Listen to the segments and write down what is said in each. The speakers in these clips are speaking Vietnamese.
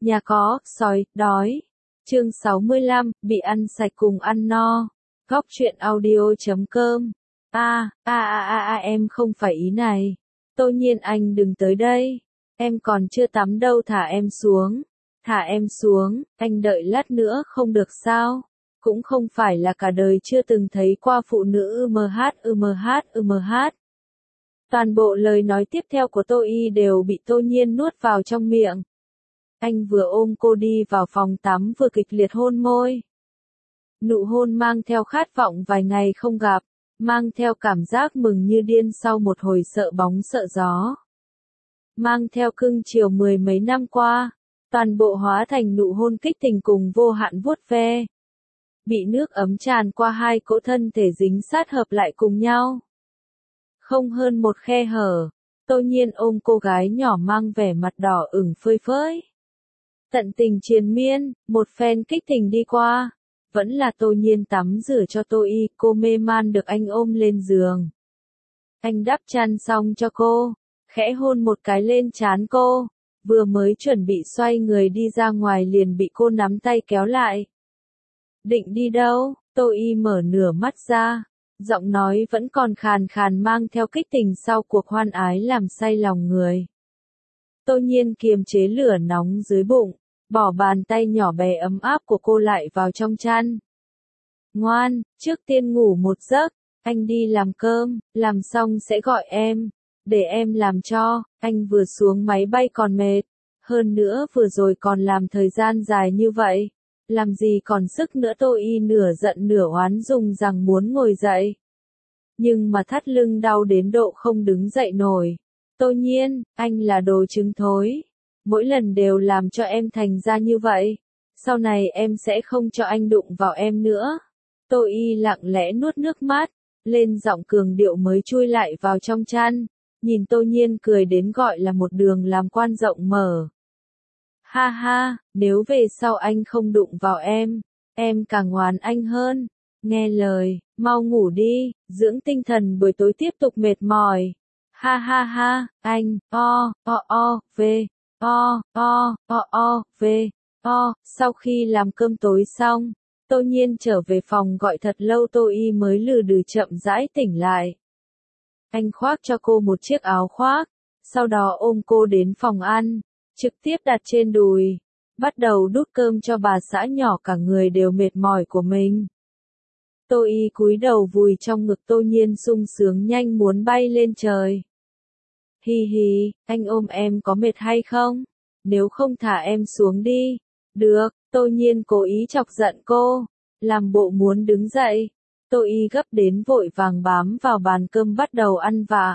Nhà có, sói, đói. Chương 65, bị ăn sạch cùng ăn no. Góc truyện audio.com. Em không phải ý này. Tô Nhiên anh đừng tới đây. Em còn chưa tắm đâu, thả em xuống. Thả em xuống, anh đợi lát nữa không được sao? Cũng không phải là cả đời chưa từng thấy qua phụ nữ ừm. Toàn bộ lời nói tiếp theo của Tô Y đều bị Tô Nhiên nuốt vào trong miệng. Anh vừa ôm cô đi vào phòng tắm vừa kịch liệt hôn môi. Nụ hôn mang theo khát vọng vài ngày không gặp, mang theo cảm giác mừng như điên sau một hồi sợ bóng sợ gió. Mang theo cưng chiều mười mấy năm qua, toàn bộ hóa thành nụ hôn kích tình cùng vô hạn vuốt ve. Bị nước ấm tràn qua hai cỗ thân thể dính sát hợp lại cùng nhau. Không hơn một khe hở, Tô Nhiên ôm cô gái nhỏ mang vẻ mặt đỏ ửng phơi phới. Tận tình triền miên, một phen kích tình đi qua, vẫn là Tô Nhiên tắm rửa cho Tô Y, cô mê man được anh ôm lên giường. Anh đắp chăn xong cho cô, khẽ hôn một cái lên trán cô, vừa mới chuẩn bị xoay người đi ra ngoài liền bị cô nắm tay kéo lại. Định đi đâu? Tô Y mở nửa mắt ra, giọng nói vẫn còn khàn khàn mang theo kích tình sau cuộc hoan ái làm say lòng người. Tô Nhiên kiềm chế lửa nóng dưới bụng, bỏ bàn tay nhỏ bé ấm áp của cô lại vào trong chăn. Ngoan, trước tiên ngủ một giấc, anh đi làm cơm, làm xong sẽ gọi em, để em làm cho, anh vừa xuống máy bay còn mệt, hơn nữa vừa rồi còn làm thời gian dài như vậy, làm gì còn sức nữa. Tô Y nửa giận nửa oán dùng rằng muốn ngồi dậy. Nhưng mà thắt lưng đau đến độ không đứng dậy nổi. Tô Nhiên, anh là đồ trứng thối. Mỗi lần đều làm cho em thành ra như vậy. Sau này em sẽ không cho anh đụng vào em nữa. Tô Y lặng lẽ nuốt nước mắt, lên giọng cường điệu mới chui lại vào trong chăn. Nhìn Tô Nhiên cười đến gọi là một đường làm quan rộng mở. Ha ha, nếu về sau anh không đụng vào em càng ngoan anh hơn. Nghe lời, mau ngủ đi, dưỡng tinh thần buổi tối tiếp tục mệt mỏi. Ha ha ha, anh, Sau khi làm cơm tối xong, Tô Nhiên trở về phòng gọi thật lâu Tô Y mới lừ đừ chậm rãi tỉnh lại. Anh khoác cho cô một chiếc áo khoác, sau đó ôm cô đến phòng ăn, trực tiếp đặt trên đùi, bắt đầu đút cơm cho bà xã nhỏ cả người đều mệt mỏi của mình. Tô Y cúi đầu vùi trong ngực Tô Nhiên sung sướng nhanh muốn bay lên trời. Hi hi, anh ôm em có mệt hay không? Nếu không thả em xuống đi. Được, Tô Nhiên cố ý chọc giận cô, làm bộ muốn đứng dậy. Tô Y gấp đến vội vàng bám vào bàn cơm bắt đầu ăn vạ.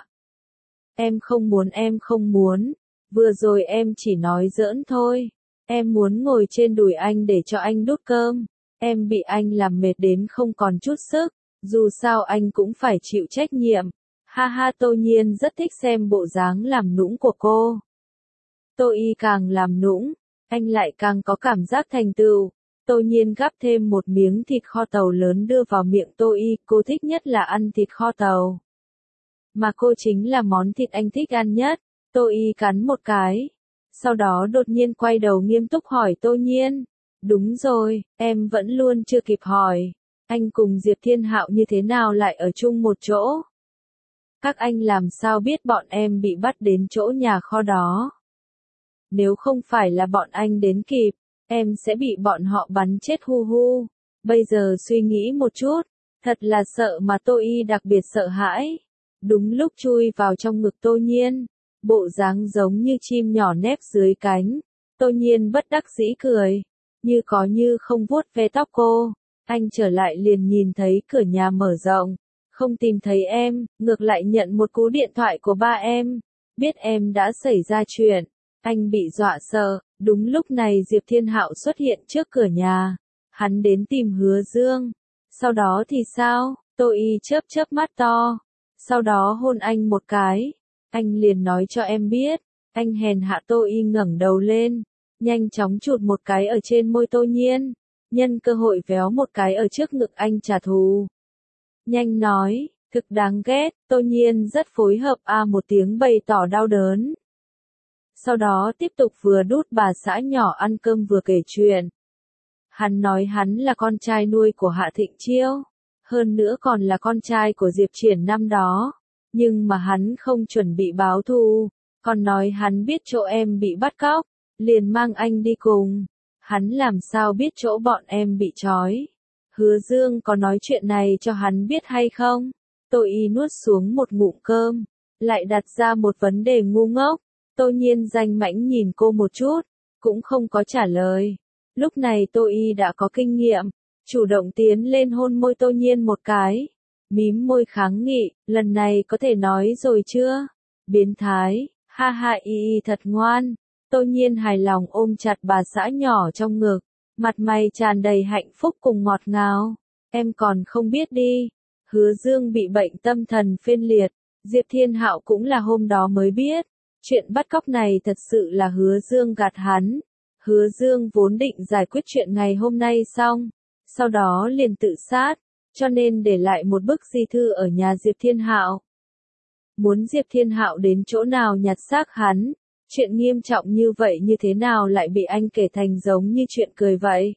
Em không muốn, vừa rồi em chỉ nói giỡn thôi. Em muốn ngồi trên đùi anh để cho anh đút cơm. Em bị anh làm mệt đến không còn chút sức, dù sao anh cũng phải chịu trách nhiệm. Ha ha, Tô Nhiên rất thích xem bộ dáng làm nũng của cô. Tô Y càng làm nũng, anh lại càng có cảm giác thành tựu. Tô Nhiên gắp thêm một miếng thịt kho tàu lớn đưa vào miệng Tô Y, cô thích nhất là ăn thịt kho tàu. Mà cô chính là món thịt anh thích ăn nhất. Tô Y cắn một cái, sau đó đột nhiên quay đầu nghiêm túc hỏi Tô Nhiên. Đúng rồi, em vẫn luôn chưa kịp hỏi. Anh cùng Diệp Thiên Hạo như thế nào lại ở chung một chỗ? Các anh làm sao biết bọn em bị bắt đến chỗ nhà kho đó? Nếu không phải là bọn anh đến kịp, em sẽ bị bọn họ bắn chết hu hu. Bây giờ suy nghĩ một chút, thật là sợ mà Tô Y đặc biệt sợ hãi. Đúng lúc chui vào trong ngực Tô Nhiên, bộ dáng giống như chim nhỏ nép dưới cánh. Tô Nhiên bất đắc dĩ cười, như có như không vuốt ve tóc cô. Anh trở lại liền nhìn thấy cửa nhà mở rộng, không tìm thấy em, ngược lại nhận một cú điện thoại của ba em. Biết em đã xảy ra chuyện, anh bị dọa sợ. Đúng lúc này Diệp Thiên Hạo xuất hiện trước cửa nhà. Hắn đến tìm Hứa Dương. Sau đó thì sao? Tô Y chớp chớp mắt to. Sau đó hôn anh một cái. Anh liền nói cho em biết. Anh hèn hạ. Tô Y ngẩng đầu lên, nhanh chóng chụt một cái ở trên môi Tô Nhiên. Nhân cơ hội véo một cái ở trước ngực anh trả thù. Nhanh nói, thực đáng ghét. Tô Nhiên rất phối hợp một tiếng bày tỏ đau đớn. Sau đó tiếp tục vừa đút bà xã nhỏ ăn cơm vừa kể chuyện. Hắn nói hắn là con trai nuôi của Hạ Thịnh Chiêu, hơn nữa còn là con trai của Diệp Triển năm đó, nhưng mà hắn không chuẩn bị báo thù, còn nói hắn biết chỗ em bị bắt cóc, liền mang anh đi cùng. Hắn làm sao biết chỗ bọn em bị trói? Hứa Dương có nói chuyện này cho hắn biết hay không? Tô Y nuốt xuống một ngụm cơm, lại đặt ra một vấn đề ngu ngốc. Tô Nhiên danh mãnh nhìn cô một chút, cũng không có trả lời. Lúc này Tô Y đã có kinh nghiệm, chủ động tiến lên hôn môi Tô Nhiên một cái. Mím môi kháng nghị, lần này có thể nói rồi chưa? Biến thái, ha ha y thật ngoan. Tô Nhiên hài lòng ôm chặt bà xã nhỏ trong ngực, mặt mày tràn đầy hạnh phúc cùng ngọt ngào. Em còn không biết đi, Hứa Dương bị bệnh tâm thần phiên liệt, Diệp Thiên Hạo cũng là hôm đó mới biết. Chuyện bắt cóc này thật sự là Hứa Dương gạt hắn. Hứa Dương vốn định giải quyết chuyện ngày hôm nay xong, sau đó liền tự sát, cho nên để lại một bức di thư ở nhà Diệp Thiên Hạo. Muốn Diệp Thiên Hạo đến chỗ nào nhặt xác hắn, chuyện nghiêm trọng như vậy như thế nào lại bị anh kể thành giống như chuyện cười vậy?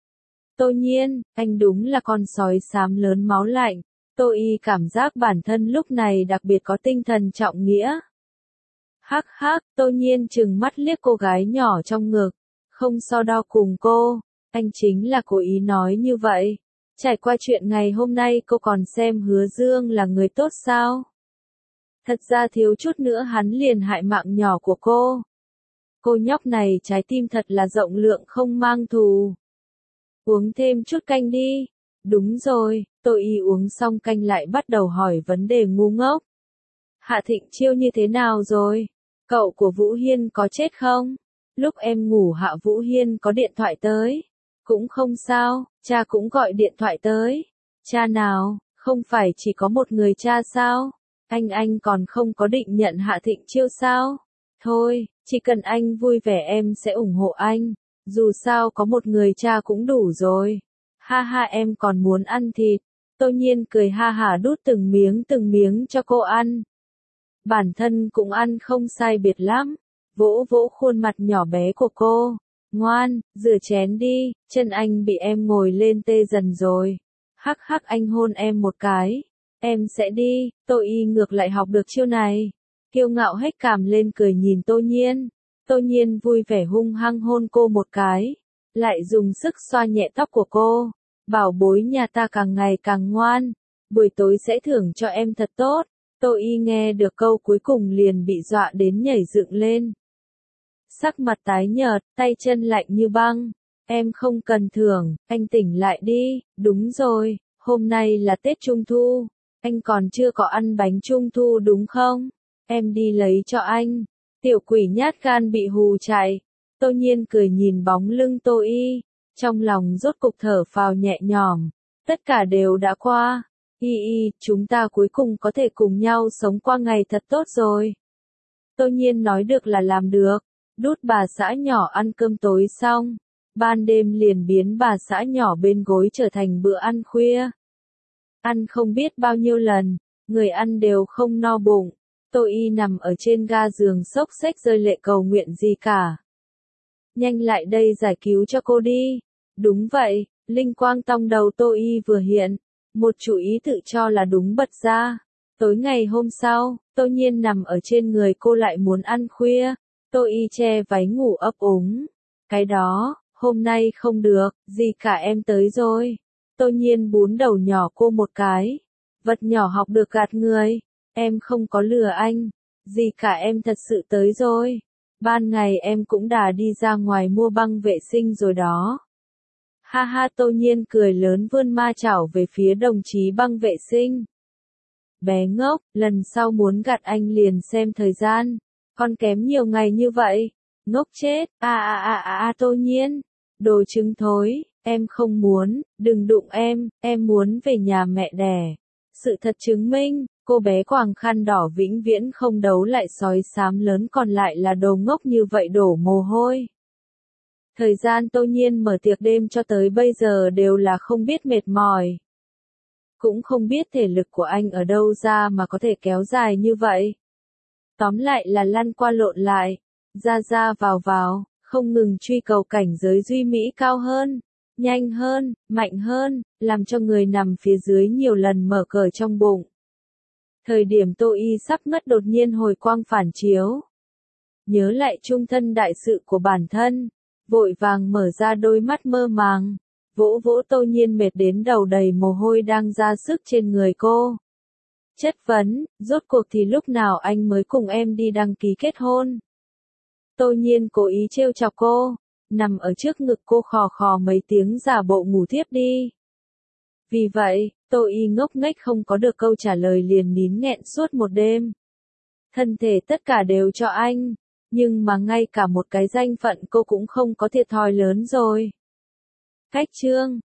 Tô Nhiên, anh đúng là con sói xám lớn máu lạnh. Tô Y cảm giác bản thân lúc này đặc biệt có tinh thần trọng nghĩa. Hắc hắc, Tô Nhiên trừng mắt liếc cô gái nhỏ trong ngực, không so đo cùng cô, anh chính là cố ý nói như vậy. Trải qua chuyện ngày hôm nay cô còn xem Hứa Dương là người tốt sao? Thật ra thiếu chút nữa hắn liền hại mạng nhỏ của cô. Cô nhóc này trái tim thật là rộng lượng không mang thù. Uống thêm chút canh đi. Đúng rồi, Tô Y uống xong canh lại bắt đầu hỏi vấn đề ngu ngốc. Hạ Thịnh Chiêu như thế nào rồi? Cậu của Vũ Hiên có chết không? Lúc em ngủ Hạ Vũ Hiên có điện thoại tới. Cũng không sao, cha cũng gọi điện thoại tới. Cha nào, không phải chỉ có một người cha sao? Anh còn không có định nhận Hạ Thịnh Chiêu sao? Thôi, chỉ cần anh vui vẻ em sẽ ủng hộ anh. Dù sao có một người cha cũng đủ rồi. Ha ha em còn muốn ăn thịt. Tô Nhiên cười ha hả đút từng miếng cho cô ăn. Bản thân cũng ăn không sai biệt lắm. Vỗ vỗ khuôn mặt nhỏ bé của cô. Ngoan, rửa chén đi, chân anh bị em ngồi lên tê dần rồi. Hắc hắc anh hôn em một cái. Em sẽ đi, Tô Y ngược lại học được chiêu này. Kiêu ngạo hết cảm lên cười nhìn Tô Nhiên. Tô Nhiên vui vẻ hung hăng hôn cô một cái. Lại dùng sức xoa nhẹ tóc của cô. Bảo bối nhà ta càng ngày càng ngoan. Buổi tối sẽ thưởng cho em thật tốt. Tô Y nghe được câu cuối cùng liền bị dọa đến nhảy dựng lên. Sắc mặt tái nhợt, tay chân lạnh như băng. Em không cần thưởng, anh tỉnh lại đi. Đúng rồi, hôm nay là Tết Trung Thu. Anh còn chưa có ăn bánh Trung Thu đúng không? Em đi lấy cho anh. Tiểu quỷ nhát gan bị hù chạy. Tô Nhiên cười nhìn bóng lưng Tô Y. Trong lòng rốt cục thở phào nhẹ nhõm. Tất cả đều đã qua. Y, chúng ta cuối cùng có thể cùng nhau sống qua ngày thật tốt rồi. Tô Nhiên nói được là làm được. Đút bà xã nhỏ ăn cơm tối xong. Ban đêm liền biến bà xã nhỏ bên gối trở thành bữa ăn khuya. Ăn không biết bao nhiêu lần, người ăn đều không no bụng. Tô Y nằm ở trên ga giường xốc xếch rơi lệ cầu nguyện gì cả. Nhanh lại đây giải cứu cho cô đi. Đúng vậy, linh quang trong đầu Tô Y vừa hiện. Một chủ ý tự cho là đúng bật ra. Tối ngày hôm sau, Tô Nhiên nằm ở trên người cô lại muốn ăn khuya. Tô Y che váy ngủ ấp úng. Cái đó, hôm nay không được, gì cả em tới rồi. Tô Nhiên bún đầu nhỏ cô một cái. Vật nhỏ học được gạt người. Em không có lừa anh. Gì cả em thật sự tới rồi. Ban ngày em cũng đã đi ra ngoài mua băng vệ sinh rồi đó. Ha ha Tô Nhiên cười lớn vươn ma chảo về phía đồng chí băng vệ sinh. Bé ngốc, lần sau muốn gạt anh liền xem thời gian. Còn kém nhiều ngày như vậy. Ngốc chết, Tô Nhiên. Đồ trứng thối, em không muốn, đừng đụng em muốn về nhà mẹ đẻ. Sự thật chứng minh, cô bé quàng khăn đỏ vĩnh viễn không đấu lại sói xám lớn còn lại là đồ ngốc như vậy đổ mồ hôi. Thời gian Tô Nhiên mở tiệc đêm cho tới bây giờ đều là không biết mệt mỏi. Cũng không biết thể lực của anh ở đâu ra mà có thể kéo dài như vậy. Tóm lại là lăn qua lộn lại. ra ra vào vào, không ngừng truy cầu cảnh giới duy mỹ cao hơn, nhanh hơn, mạnh hơn, làm cho người nằm phía dưới nhiều lần mở cờ trong bụng. Thời điểm Tô Y sắp ngất đột nhiên hồi quang phản chiếu. Nhớ lại chung thân đại sự của bản thân, vội vàng mở ra đôi mắt mơ màng, vỗ vỗ Tô Nhiên mệt đến đầu đầy mồ hôi đang ra sức trên người cô. Chất vấn, rốt cuộc thì lúc nào anh mới cùng em đi đăng ký kết hôn? Tô Nhiên cố ý trêu chọc cô, nằm ở trước ngực cô khò khò mấy tiếng giả bộ ngủ thiếp đi. Vì vậy, Tô Y ngốc nghếch không có được câu trả lời liền nín nghẹn suốt một đêm. Thân thể tất cả đều cho anh, nhưng mà ngay cả một cái danh phận cô cũng không có thiệt thòi lớn rồi. Cách chương